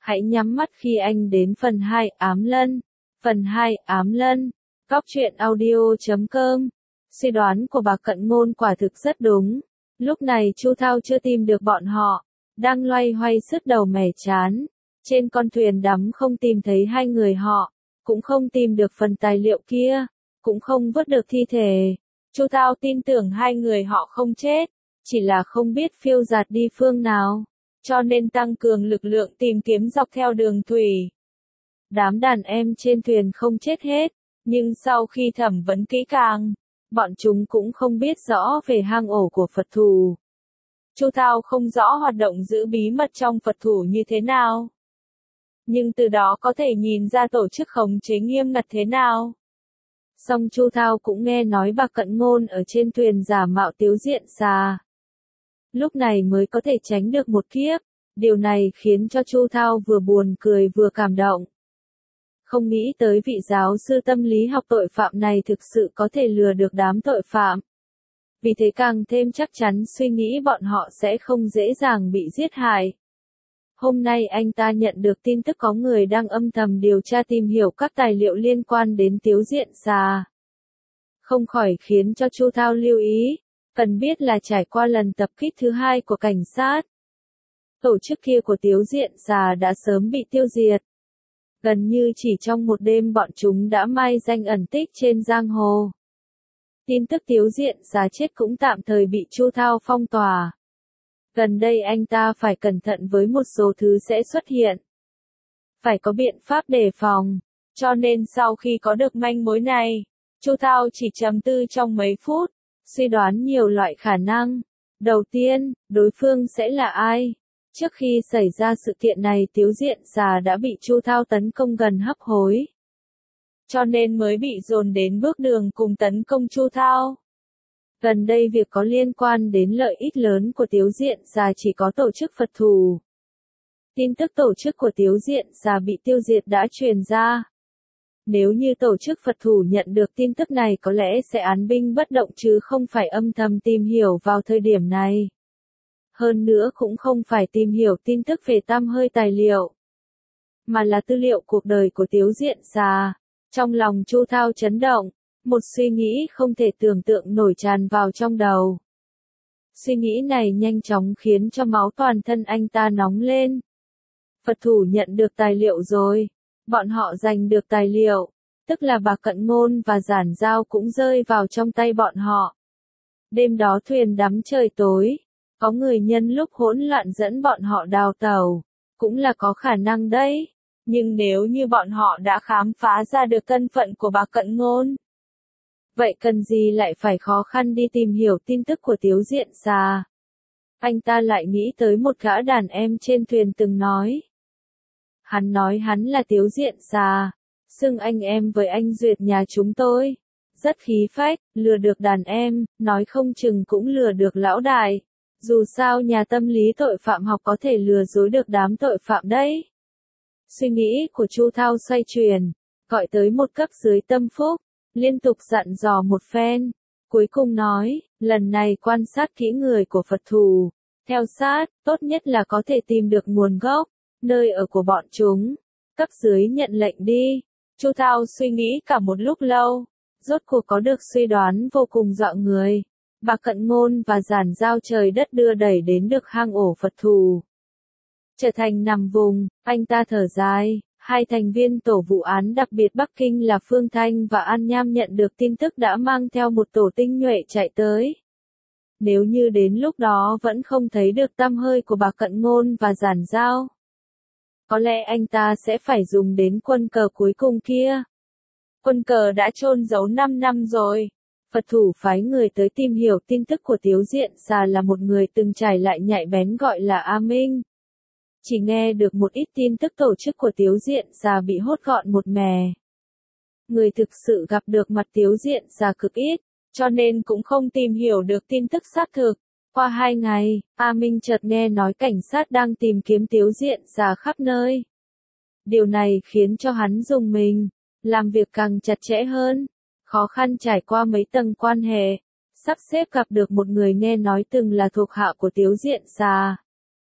Hãy nhắm mắt khi anh đến phần 2 ám lân. Phần 2 ám lân. Góc truyện audio.com. Suy đoán của bà Cận Ngôn quả thực rất đúng. Lúc này Chu Thao chưa tìm được bọn họ, đang loay hoay sứt đầu mẻ chán. Trên con thuyền đắm không tìm thấy hai người họ, cũng không tìm được phần tài liệu kia, cũng không vớt được thi thể. Chu Thao tin tưởng hai người họ không chết, chỉ là không biết phiêu dạt đi phương nào, cho nên tăng cường lực lượng tìm kiếm dọc theo đường thủy. Đám đàn em trên thuyền không chết hết, nhưng sau khi thẩm vấn kỹ càng, bọn chúng cũng không biết rõ về hang ổ của Phật thủ. Chu Thao không rõ hoạt động giữ bí mật trong Phật thủ như thế nào, nhưng từ đó có thể nhìn ra tổ chức khống chế nghiêm ngặt thế nào. Song Chu Thao cũng nghe nói bà Cận Ngôn ở trên thuyền giả mạo Tiếu Diện Xà. Lúc này mới có thể tránh được một kiếp, điều này khiến cho Chu Thao vừa buồn cười vừa cảm động. Không nghĩ tới vị giáo sư tâm lý học tội phạm này thực sự có thể lừa được đám tội phạm. Vì thế càng thêm chắc chắn suy nghĩ bọn họ sẽ không dễ dàng bị giết hại. Hôm nay anh ta nhận được tin tức có người đang âm thầm điều tra tìm hiểu các tài liệu liên quan đến Tiếu Diện Xà. Không khỏi khiến cho Chu Thao lưu ý, cần biết là trải qua lần tập kích thứ 2 của cảnh sát, tổ chức kia của Tiếu Diện Xà đã sớm bị tiêu diệt. Gần như chỉ trong một đêm bọn chúng đã mai danh ẩn tích trên giang hồ. Tin tức Tiếu Diện Xà chết cũng tạm thời bị Chu Thao phong tỏa. Gần đây anh ta phải cẩn thận với một số thứ sẽ xuất hiện. Phải có biện pháp đề phòng, cho nên sau khi có được manh mối này, Chu Thao chỉ trầm tư trong mấy phút, suy đoán nhiều loại khả năng. Đầu tiên, đối phương sẽ là ai? Trước khi xảy ra sự kiện này Tiếu Diện Xà đã bị Chu Thao tấn công gần hấp hối, cho nên mới bị dồn đến bước đường cùng tấn công Chu Thao. Gần đây việc có liên quan đến lợi ích lớn của Tiếu Diện Xà chỉ có tổ chức Phật thủ. Tin tức tổ chức của Tiếu Diện Xà bị tiêu diệt đã truyền ra. Nếu như tổ chức Phật thủ nhận được tin tức này có lẽ sẽ án binh bất động chứ không phải âm thầm tìm hiểu vào thời điểm này. Hơn nữa cũng không phải tìm hiểu tin tức về tăm hơi tài liệu, mà là tư liệu cuộc đời của Tiếu Diện Xà. Trong lòng Chu Thao chấn động, một suy nghĩ không thể tưởng tượng nổi tràn vào trong đầu. Suy nghĩ này nhanh chóng khiến cho máu toàn thân anh ta nóng lên. Phật thủ nhận được tài liệu rồi, bọn họ giành được tài liệu, tức là bà Cận Ngôn và Giản Giao cũng rơi vào trong tay bọn họ. Đêm đó thuyền đắm trời tối, có người nhân lúc hỗn loạn dẫn bọn họ đào tàu, cũng là có khả năng đấy. Nhưng nếu như bọn họ đã khám phá ra được thân phận của bà Cận Ngôn, vậy cần gì lại phải khó khăn đi tìm hiểu tin tức của Tiếu Diện Xà? Anh ta lại nghĩ tới một gã đàn em trên thuyền từng nói. Hắn nói hắn là Tiếu Diện Xà, xưng anh em với anh Duyệt nhà chúng tôi. Rất khí phách, lừa được đàn em, nói không chừng cũng lừa được lão đại. Dù sao nhà tâm lý tội phạm học có thể lừa dối được đám tội phạm đấy. Suy nghĩ của Chu Thao xoay chuyển, gọi tới một cấp dưới tâm phúc, liên tục dặn dò một phen. Cuối cùng nói, lần này quan sát kỹ người của Phật thủ, theo sát, tốt nhất là có thể tìm được nguồn gốc, nơi ở của bọn chúng. Cấp dưới nhận lệnh đi. Chu Thao suy nghĩ cả một lúc lâu, rốt cuộc có được suy đoán vô cùng dọa người. Bà Cận Ngôn và Giản Giao trời đất đưa đẩy đến được hang ổ Phật thủ. Trở thành nằm vùng, anh ta thở dài. Hai thành viên tổ vụ án đặc biệt Bắc Kinh là Phương Thanh và An Nham nhận được tin tức đã mang theo một tổ tinh nhuệ chạy tới. Nếu như đến lúc đó vẫn không thấy được tăm hơi của bà Cận Ngôn và Giản Giao, có lẽ anh ta sẽ phải dùng đến quân cờ cuối cùng kia. Quân cờ đã chôn giấu 5 năm rồi. Phật thủ phái người tới tìm hiểu tin tức của Tiếu Diện Xà là một người từng trải lại nhạy bén gọi là A Minh. Chỉ nghe được một ít tin tức tổ chức của Tiếu Diện Xà bị hốt gọn một mẻ. Người thực sự gặp được mặt Tiếu Diện Xà cực ít, cho nên cũng không tìm hiểu được tin tức xác thực. Qua 2 ngày, A Minh chợt nghe nói cảnh sát đang tìm kiếm Tiếu Diện Xà khắp nơi. Điều này khiến cho hắn rùng mình, làm việc càng chặt chẽ hơn. Khó khăn trải qua mấy tầng quan hệ, sắp xếp gặp được một người nghe nói từng là thuộc hạ của Tiếu Diện Xà.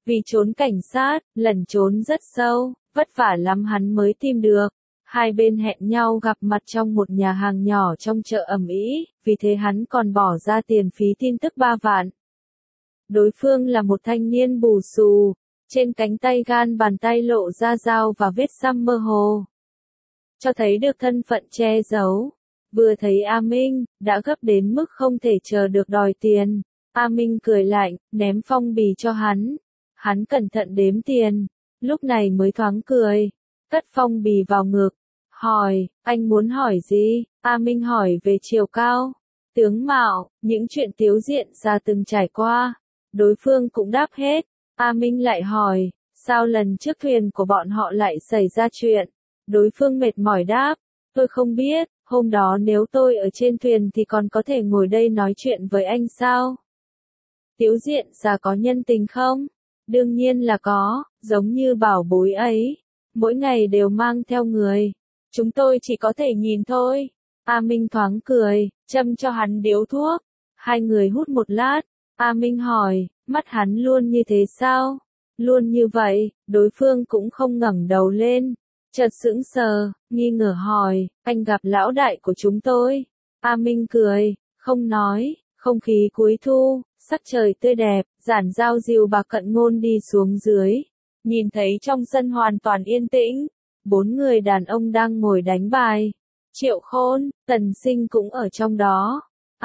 Vì trốn cảnh sát, lẩn trốn rất sâu, vất vả lắm hắn mới tìm được. Hai bên hẹn nhau gặp mặt trong một nhà hàng nhỏ trong chợ ẩm ý, vì thế hắn còn bỏ ra tiền phí tin tức 3 vạn. Đối phương là một thanh niên bù xù, trên cánh tay gan bàn tay lộ ra dao và vết xăm mơ hồ, cho thấy được thân phận che giấu. Vừa thấy A Minh, đã gấp đến mức không thể chờ được đòi tiền. A Minh cười lạnh, ném phong bì cho hắn. Hắn cẩn thận đếm tiền, lúc này mới thoáng cười, cất phong bì vào ngực, hỏi, anh muốn hỏi gì? A Minh hỏi về chiều cao, tướng mạo, những chuyện tiếu diện ra từng trải qua. Đối phương cũng đáp hết. A Minh lại hỏi, sao lần trước thuyền của bọn họ lại xảy ra chuyện? Đối phương mệt mỏi đáp, tôi không biết, hôm đó nếu tôi ở trên thuyền thì còn có thể ngồi đây nói chuyện với anh sao? Tiếu diện ra có nhân tình không? Đương nhiên là có, giống như bảo bối ấy, mỗi ngày đều mang theo người. Chúng tôi chỉ có thể nhìn thôi. A Minh thoáng cười, châm cho hắn điếu thuốc. Hai người hút một lát. A Minh hỏi, mắt hắn luôn như thế sao? Luôn như vậy, đối phương cũng không ngẩng đầu lên. Chợt sững sờ, nghi ngờ hỏi, anh gặp lão đại của chúng tôi. A Minh cười, không nói, không khí cuối thu, sắc trời tươi đẹp, Giản Giao dìu Bạc Cận Ngôn đi xuống dưới. Nhìn thấy trong sân hoàn toàn yên tĩnh, 4 người đàn ông đang ngồi đánh bài. Triệu Khôn, Tần Sinh cũng ở trong đó.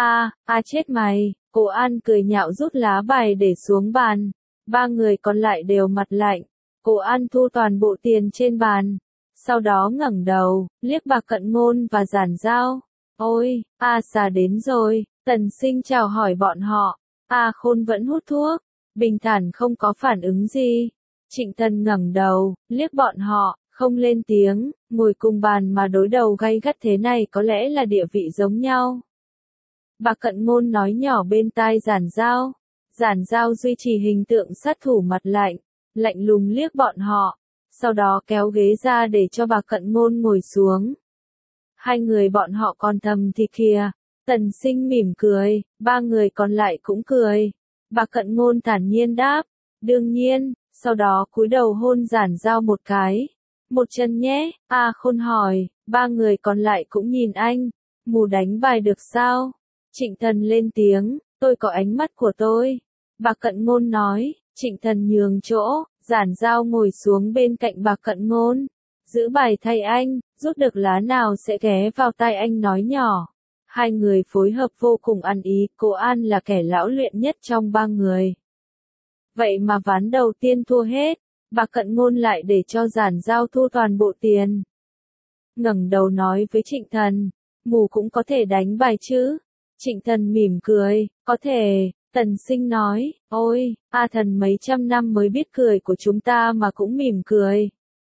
Chết mày, Cố An cười nhạo rút lá bài để xuống bàn. 3 người còn lại đều mặt lạnh. Cố An thu toàn bộ tiền trên bàn. Sau đó ngẩng đầu, liếc Bạc Cận Ngôn và Giản Giao. Ôi, Xà đến rồi. Tần Sinh chào hỏi bọn họ. Khôn vẫn hút thuốc, bình thản không có phản ứng gì. Trịnh Thần ngẩng đầu, liếc bọn họ, không lên tiếng, ngồi cùng bàn mà đối đầu gay gắt thế này có lẽ là địa vị giống nhau. Bạc Cận Ngôn nói nhỏ bên tai Giản Giao. Giản Giao duy trì hình tượng sát thủ mặt lạnh, lạnh lùng liếc bọn họ, sau đó kéo ghế ra để cho Bạc Cận Ngôn ngồi xuống. Hai người bọn họ còn thầm thì kìa. Tần Sinh mỉm cười, 3 người còn lại cũng cười. Bạc Cận Ngôn thản nhiên đáp, đương nhiên, sau đó cúi đầu hôn Giản Giao một cái. Một chân nhé, Khôn hỏi, 3 người còn lại cũng nhìn anh, mù đánh bài được sao? Trịnh Thần lên tiếng, tôi có ánh mắt của tôi. Bạc Cận Ngôn nói, Trịnh Thần nhường chỗ, Giản Giao ngồi xuống bên cạnh Bạc Cận Ngôn. Giữ bài thay anh, rút được lá nào sẽ ghé vào tai anh nói nhỏ. Hai người phối hợp vô cùng ăn ý, Cố An là kẻ lão luyện nhất trong 3 người. Vậy mà ván đầu tiên thua hết, Bạc Cận Ngôn lại để cho Giản Giao thu toàn bộ tiền. Ngẩng đầu nói với Trịnh Thần, mù cũng có thể đánh bài chứ? Trịnh Thần mỉm cười, có thể. Tần Sinh nói, ôi, Thần mấy trăm năm mới biết cười của chúng ta mà cũng mỉm cười.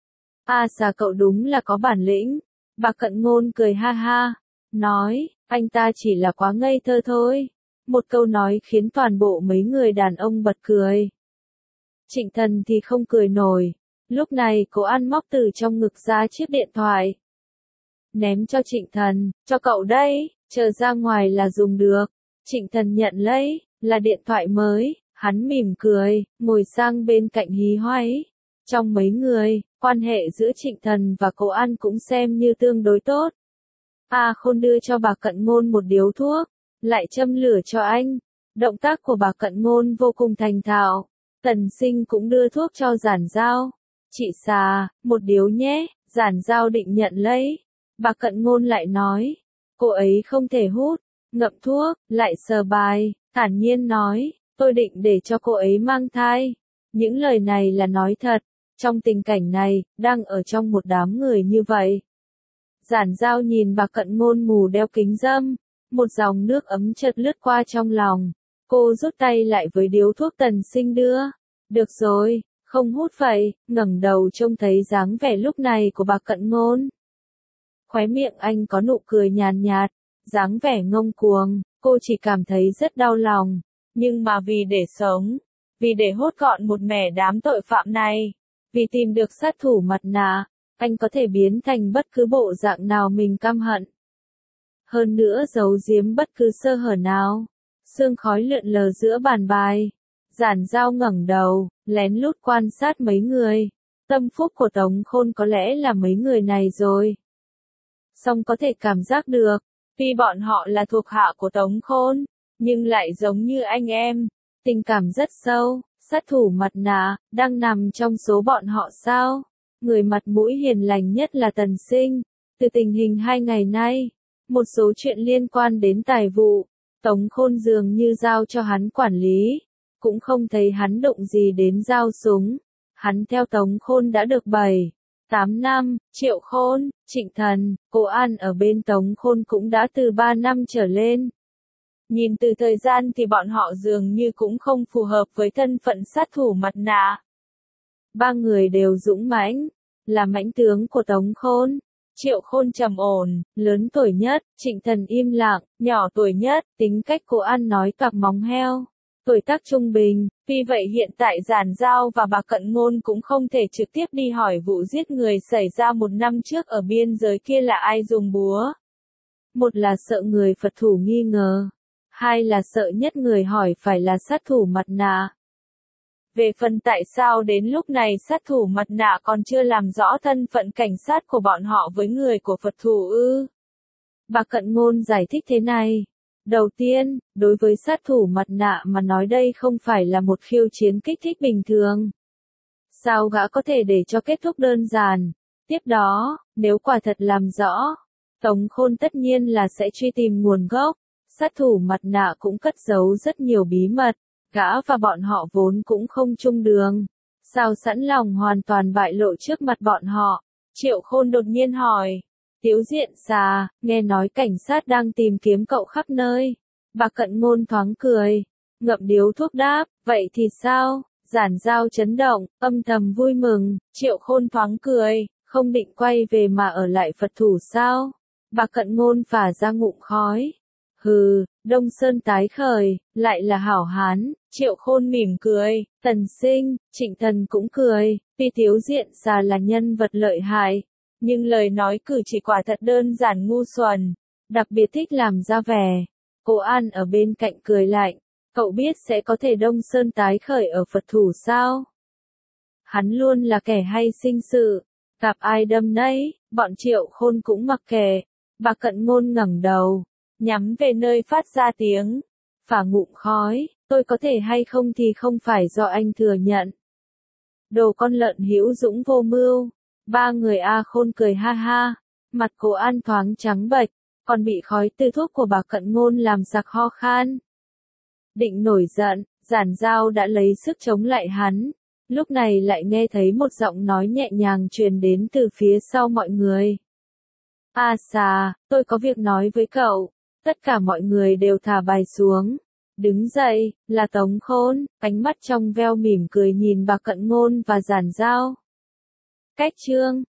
Xà cậu đúng là có bản lĩnh. Bạc Cận Ngôn cười ha ha, nói, anh ta chỉ là quá ngây thơ thôi. Một câu nói khiến toàn bộ mấy người đàn ông bật cười. Trịnh Thần thì không cười nổi. Lúc này Cố An móc từ trong ngực ra chiếc điện thoại. Ném cho Trịnh Thần, cho cậu đây, chờ ra ngoài là dùng được. Trịnh Thần nhận lấy, là điện thoại mới, hắn mỉm cười, ngồi sang bên cạnh hí hoáy. Trong mấy người, quan hệ giữa Trịnh Thần và Cố An cũng xem như tương đối tốt. Khôn đưa cho Bạc Cận Ngôn một điếu thuốc, lại châm lửa cho anh. Động tác của Bạc Cận Ngôn vô cùng thành thạo. Tần Sinh cũng đưa thuốc cho Giản Giao. Chị Xà, một điếu nhé. Giản Giao định nhận lấy. Bạc Cận Ngôn lại nói, cô ấy không thể hút. Ngậm thuốc, lại sờ bài, thản nhiên nói, tôi định để cho cô ấy mang thai. Những lời này là nói thật. Trong tình cảnh này, đang ở trong một đám người như vậy. Giản Giao nhìn Bạc Cận Ngôn mù đeo kính râm, một dòng nước ấm chợt lướt qua trong lòng. Cô rút tay lại với điếu thuốc Tần Sinh đưa. Được rồi, không hút vậy, ngẩng đầu trông thấy dáng vẻ lúc này của Bạc Cận Ngôn. Khóe miệng anh có nụ cười nhàn nhạt, dáng vẻ ngông cuồng, cô chỉ cảm thấy rất đau lòng. Nhưng mà vì để sống, vì để hốt gọn một mẻ đám tội phạm này, vì tìm được sát thủ mặt nạ, anh có thể biến thành bất cứ bộ dạng nào mình căm hận. Hơn nữa giấu giếm bất cứ sơ hở nào. Sương khói lượn lờ giữa bàn bài. Giản Giao ngẩng đầu, lén lút quan sát mấy người. Tâm phúc của Tống Khôn có lẽ là mấy người này rồi. Song có thể cảm giác được, tuy bọn họ là thuộc hạ của Tống Khôn, nhưng lại giống như anh em, tình cảm rất sâu. Sát thủ mặt nạ, đang nằm trong số bọn họ sao? Người mặt mũi hiền lành nhất là Tần Sinh. Từ tình hình 2 ngày nay, một số chuyện liên quan đến tài vụ, Tống Khôn dường như giao cho hắn quản lý, cũng không thấy hắn động gì đến dao súng. Hắn theo Tống Khôn đã được 7-8 năm, Triệu Khôn, Trịnh Thần, Cô An ở bên Tống Khôn cũng đã từ 3 năm trở lên. Nhìn từ thời gian thì bọn họ dường như cũng không phù hợp với thân phận sát thủ mặt nạ. 3 người đều dũng mãnh, là mãnh tướng của Tống Khôn. Triệu Khôn trầm ổn, lớn tuổi nhất, Trịnh Thần im lặng, nhỏ tuổi nhất, tính cách Cô An nói toạc móng heo. Tuổi tác trung bình, vì vậy hiện tại Giản Giao và bà Cận Ngôn cũng không thể trực tiếp đi hỏi vụ giết người xảy ra 1 năm trước ở biên giới kia là ai dùng búa. Một là sợ người Phật thủ nghi ngờ, hai là sợ nhất người hỏi phải là sát thủ mặt nạ. Về phần tại sao đến lúc này sát thủ mặt nạ còn chưa làm rõ thân phận cảnh sát của bọn họ với người của Phật thủ ư? Bà Cận Ngôn giải thích thế này. Đầu tiên, đối với sát thủ mặt nạ mà nói đây không phải là một khiêu chiến kích thích bình thường. Sao gã có thể để cho kết thúc đơn giản? Tiếp đó, nếu quả thật làm rõ, Tống Khôn tất nhiên là sẽ truy tìm nguồn gốc. Sát thủ mặt nạ cũng cất giấu rất nhiều bí mật, gã và bọn họ vốn cũng không chung đường. Sao sẵn lòng hoàn toàn bại lộ trước mặt bọn họ? Triệu Khôn đột nhiên hỏi. Tiếu Diện Xà, nghe nói cảnh sát đang tìm kiếm cậu khắp nơi. Bà Cận Ngôn thoáng cười, ngậm điếu thuốc đáp, vậy thì sao? Giản Giao chấn động, âm thầm vui mừng. Triệu Khôn thoáng cười, không định quay về mà ở lại Phật thủ sao? Bà Cận Ngôn phả ra ngụm khói. Hừ, Đông Sơn tái khởi, lại là hảo hán. Triệu Khôn mỉm cười, Tần Sinh, Trịnh Thần cũng cười, tuy Tiếu Diện Xà là nhân vật lợi hại, nhưng lời nói cử chỉ quả thật đơn giản ngu xuẩn, đặc biệt thích làm ra vẻ. Cô An ở bên cạnh cười lạnh, cậu biết sẽ có thể Đông Sơn tái khởi ở Phật thủ sao? Hắn luôn là kẻ hay sinh sự, gặp ai đâm nấy, bọn Triệu Khôn cũng mặc kệ. Bà Cận Ngôn ngẩng đầu, nhắm về nơi phát ra tiếng, phả ngụm khói, tôi có thể hay không thì không phải do anh thừa nhận. Đồ con lợn hữu dũng vô mưu. 3 người A Khôn cười ha ha, mặt Cô An thoáng trắng bệch, còn bị khói từ thuốc của bà Cận Ngôn làm sặc ho khan. Định nổi giận, Giản Giao đã lấy sức chống lại hắn, lúc này lại nghe thấy một giọng nói nhẹ nhàng truyền đến từ phía sau mọi người. A Xà, tôi có việc nói với cậu. Tất cả mọi người đều thả bài xuống. Đứng dậy, là Tống Khôn, ánh mắt trong veo mỉm cười nhìn bà Cận Ngôn và Giản Giao. Cách chương